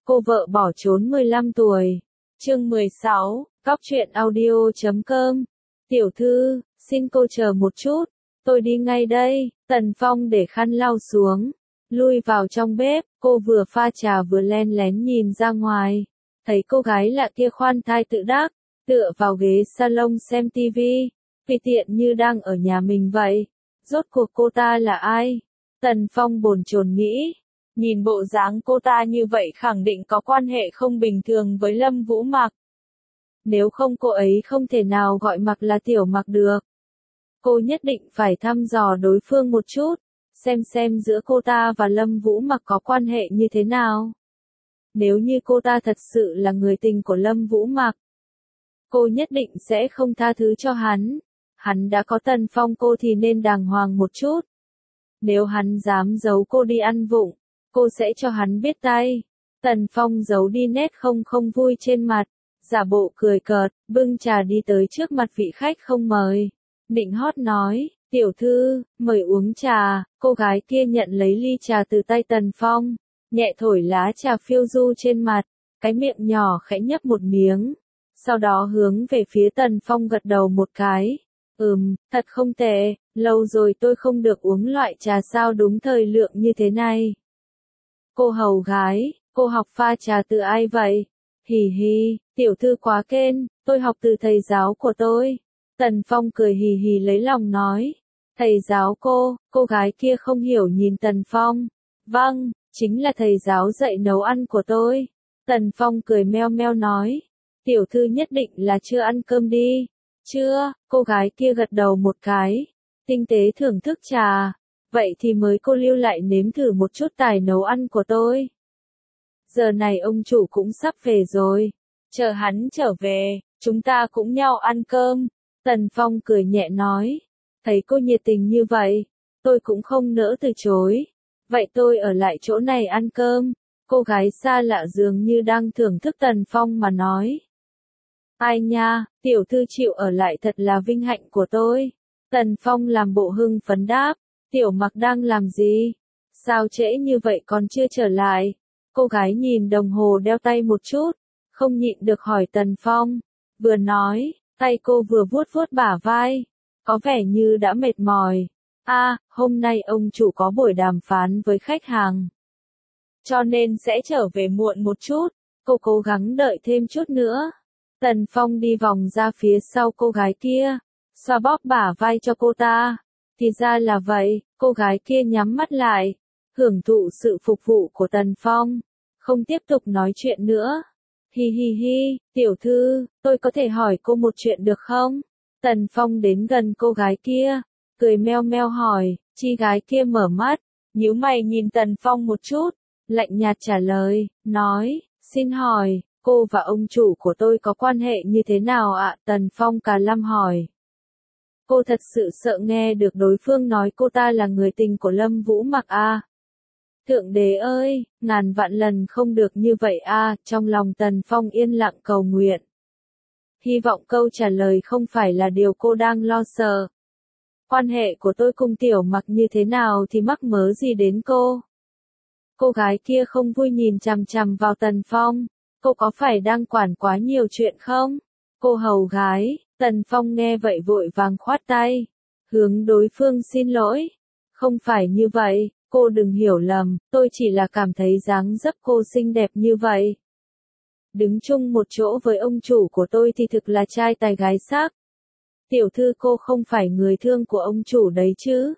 Cô vợ bỏ trốn 15 tuổi. Chương 16, Góc truyện audio.com. Tiểu thư, xin cô chờ một chút, tôi đi ngay đây. Tần Phong để khăn lau xuống, lui vào trong bếp, cô vừa pha trà vừa len lén nhìn ra ngoài. Thấy cô gái lạ kia khoan thai tự đắc, tựa vào ghế salon xem tivi, tùy tiện như đang ở nhà mình vậy. Rốt cuộc cô ta là ai? Tần Phong bồn chồn nghĩ. Nhìn bộ dáng cô ta như vậy khẳng định có quan hệ không bình thường với Lâm Vũ Mặc. Nếu không cô ấy không thể nào gọi Mặc là Tiểu Mặc được. Cô nhất định phải thăm dò đối phương một chút, xem giữa cô ta và Lâm Vũ Mặc có quan hệ như thế nào. Nếu như cô ta thật sự là người tình của Lâm Vũ Mặc, cô nhất định sẽ không tha thứ cho hắn. Hắn đã có Tần Phong cô thì nên đàng hoàng một chút. Nếu hắn dám giấu cô đi ăn vụng, cô sẽ cho hắn biết tay. Tần Phong giấu đi nét không vui trên mặt, giả bộ cười cợt, bưng trà đi tới trước mặt vị khách không mời. Nịnh hót nói, tiểu thư, mời uống trà. Cô gái kia nhận lấy ly trà từ tay Tần Phong, nhẹ thổi lá trà phiêu du trên mặt, cái miệng nhỏ khẽ nhấp một miếng. Sau đó hướng về phía Tần Phong gật đầu một cái. Thật không tệ, lâu rồi tôi không được uống loại trà sao đúng thời lượng như thế này. Cô hầu gái, cô học pha trà từ ai vậy? Hì hì, tiểu thư quá kên, tôi học từ thầy giáo của tôi. Tần Phong cười hì hì lấy lòng nói. Thầy giáo cô gái kia không hiểu nhìn Tần Phong. Vâng, chính là thầy giáo dạy nấu ăn của tôi. Tần Phong cười meo meo nói. Tiểu thư nhất định là chưa ăn cơm đi. Chưa, cô gái kia gật đầu một cái. Tinh tế thưởng thức trà. Vậy thì mới cô lưu lại nếm thử một chút tài nấu ăn của tôi. Giờ này ông chủ cũng sắp về rồi. Chờ hắn trở về, chúng ta cũng nhau ăn cơm. Tần Phong cười nhẹ nói. Thấy cô nhiệt tình như vậy, tôi cũng không nỡ từ chối. Vậy tôi ở lại chỗ này ăn cơm. Cô gái xa lạ dường như đang thưởng thức Tần Phong mà nói. Ai nha, tiểu thư chịu ở lại thật là vinh hạnh của tôi. Tần Phong làm bộ hưng phấn đáp. Tiểu Mặc đang làm gì? Sao trễ như vậy còn chưa trở lại? Cô gái nhìn đồng hồ đeo tay một chút, không nhịn được hỏi Tần Phong. Vừa nói, tay cô vừa vuốt vuốt bả vai, có vẻ như đã mệt mỏi. Hôm nay ông chủ có buổi đàm phán với khách hàng, cho nên sẽ trở về muộn một chút. Cô cố gắng đợi thêm chút nữa. Tần Phong đi vòng ra phía sau cô gái kia, xoa bóp bả vai cho cô ta. Thì ra là vậy, cô gái kia nhắm mắt lại, hưởng thụ sự phục vụ của Tần Phong, không tiếp tục nói chuyện nữa. Hi hi hi, tiểu thư, tôi có thể hỏi cô một chuyện được không? Tần Phong đến gần cô gái kia, cười meo meo hỏi. Chị gái kia mở mắt, nhíu mày nhìn Tần Phong một chút, lạnh nhạt trả lời, nói, xin hỏi, cô và ông chủ của tôi có quan hệ như thế nào ạ? Tần Phong cà lâm hỏi. Cô thật sự sợ nghe được đối phương nói cô ta là người tình của Lâm Vũ Mặc à? Thượng đế ơi, ngàn vạn lần không được như vậy à, trong lòng Tần Phong yên lặng cầu nguyện. Hy vọng câu trả lời không phải là điều cô đang lo sợ. Quan hệ của tôi cùng Tiểu Mặc như thế nào thì mắc mớ gì đến cô? Cô gái kia không vui nhìn chằm chằm vào Tần Phong. Cô có phải đang quản quá nhiều chuyện không? Cô hầu gái. Tần Phong nghe vậy vội vàng khoát tay, hướng đối phương xin lỗi. Không phải như vậy, cô đừng hiểu lầm, tôi chỉ là cảm thấy dáng dấp cô xinh đẹp như vậy. Đứng chung một chỗ với ông chủ của tôi thì thực là trai tài gái sắc. Tiểu thư cô không phải người thương của ông chủ đấy chứ?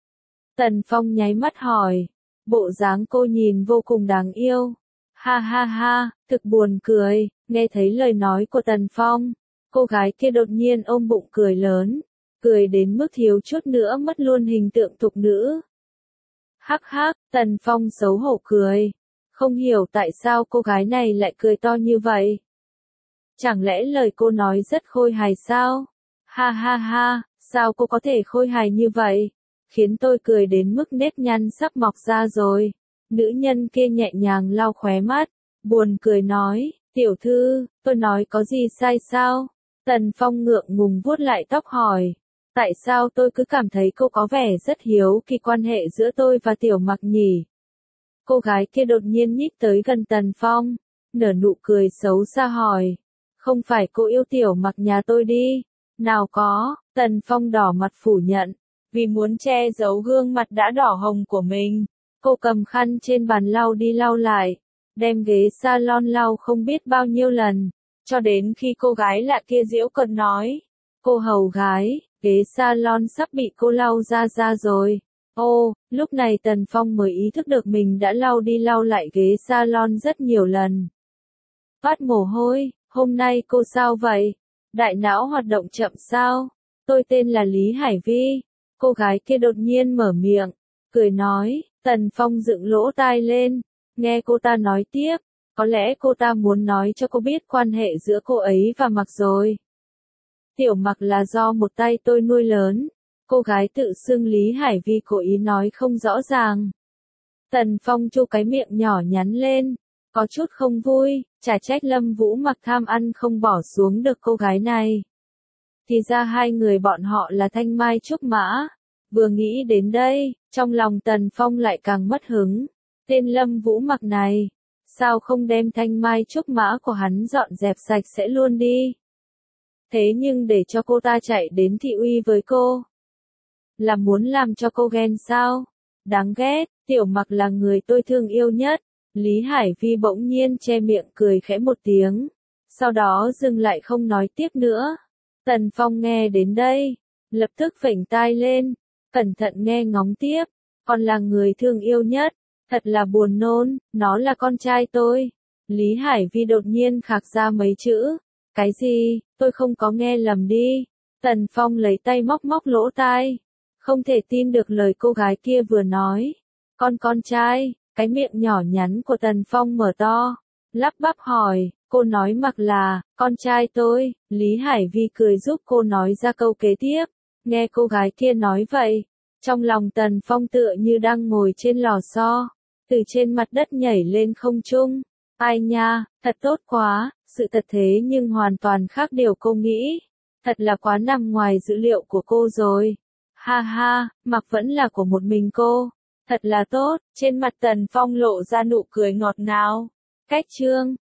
Tần Phong nháy mắt hỏi, bộ dáng cô nhìn vô cùng đáng yêu. Ha ha ha, thực buồn cười, nghe thấy lời nói của Tần Phong. Cô gái kia đột nhiên ôm bụng cười lớn, cười đến mức thiếu chút nữa mất luôn hình tượng thục nữ. Hắc hắc, Tần Phong xấu hổ cười, không hiểu tại sao cô gái này lại cười to như vậy. Chẳng lẽ lời cô nói rất khôi hài sao? Ha ha ha, sao cô có thể khôi hài như vậy? Khiến tôi cười đến mức nếp nhăn sắp mọc ra rồi. Nữ nhân kia nhẹ nhàng lau khóe mắt, buồn cười nói, tiểu thư, tôi nói có gì sai sao? Tần Phong ngượng ngùng vuốt lại tóc hỏi, tại sao tôi cứ cảm thấy cô có vẻ rất hiếu kỳ quan hệ giữa tôi và Tiểu Mặc nhỉ? Cô gái kia đột nhiên nhích tới gần Tần Phong, nở nụ cười xấu xa hỏi. Không phải cô yêu Tiểu Mặc nhà tôi đi? Nào có, Tần Phong đỏ mặt phủ nhận, vì muốn che giấu gương mặt đã đỏ hồng của mình. Cô cầm khăn trên bàn lau đi lau lại, đem ghế salon lau không biết bao nhiêu lần, cho đến khi cô gái lạ kia giễu cợt nói. Cô hầu gái, ghế salon sắp bị cô lau ra rồi. Ô, lúc này Tần Phong mới ý thức được mình đã lau đi lau lại ghế salon rất nhiều lần. Toát mồ hôi, hôm nay cô sao vậy? Đại não hoạt động chậm sao? Tôi tên là Lý Hải Vi. Cô gái kia đột nhiên mở miệng, cười nói. Tần Phong dựng lỗ tai lên, nghe cô ta nói tiếp. Có lẽ cô ta muốn nói cho cô biết quan hệ giữa cô ấy và Mặc rồi. Tiểu Mặc là do một tay tôi nuôi lớn. Cô gái tự xưng Lý Hải Vi cố ý nói không rõ ràng. Tần Phong chu cái miệng nhỏ nhắn lên, có chút không vui, chả trách Lâm Vũ Mặc tham ăn không bỏ xuống được cô gái này. Thì ra hai người bọn họ là Thanh Mai Trúc Mã. Vừa nghĩ đến đây, trong lòng Tần Phong lại càng mất hứng. Tên Lâm Vũ Mặc này, sao không đem Thanh Mai Trúc Mã của hắn dọn dẹp sạch sẽ luôn đi? Thế nhưng để cho cô ta chạy đến thị uy với cô, là muốn làm cho cô ghen sao? Đáng ghét, Tiểu Mặc là người tôi thương yêu nhất. Lý Hải Vi bỗng nhiên che miệng cười khẽ một tiếng, sau đó dừng lại không nói tiếp nữa. Tần Phong nghe đến đây, lập tức phẩy tai lên, cẩn thận nghe ngóng tiếp. Còn là người thương yêu nhất, thật là buồn nôn, nó là con trai tôi. Lý Hải Vi đột nhiên khạc ra mấy chữ. Cái gì, tôi không có nghe lầm đi. Tần Phong lấy tay móc móc lỗ tai, không thể tin được lời cô gái kia vừa nói. Con trai, cái miệng nhỏ nhắn của Tần Phong mở to, lắp bắp hỏi, cô nói Mặc là, con trai tôi. Lý Hải Vi cười giúp cô nói ra câu kế tiếp. Nghe cô gái kia nói vậy, trong lòng Tần Phong tựa như đang ngồi trên lò xo, từ trên mặt đất nhảy lên không trung. Ai nha, thật tốt quá, sự thật thế nhưng hoàn toàn khác điều cô nghĩ. Thật là quá nằm ngoài dữ liệu của cô rồi. Ha ha, Mặc vẫn là của một mình cô. Thật là tốt, trên mặt Tần Phong lộ ra nụ cười ngọt ngào. Cách chương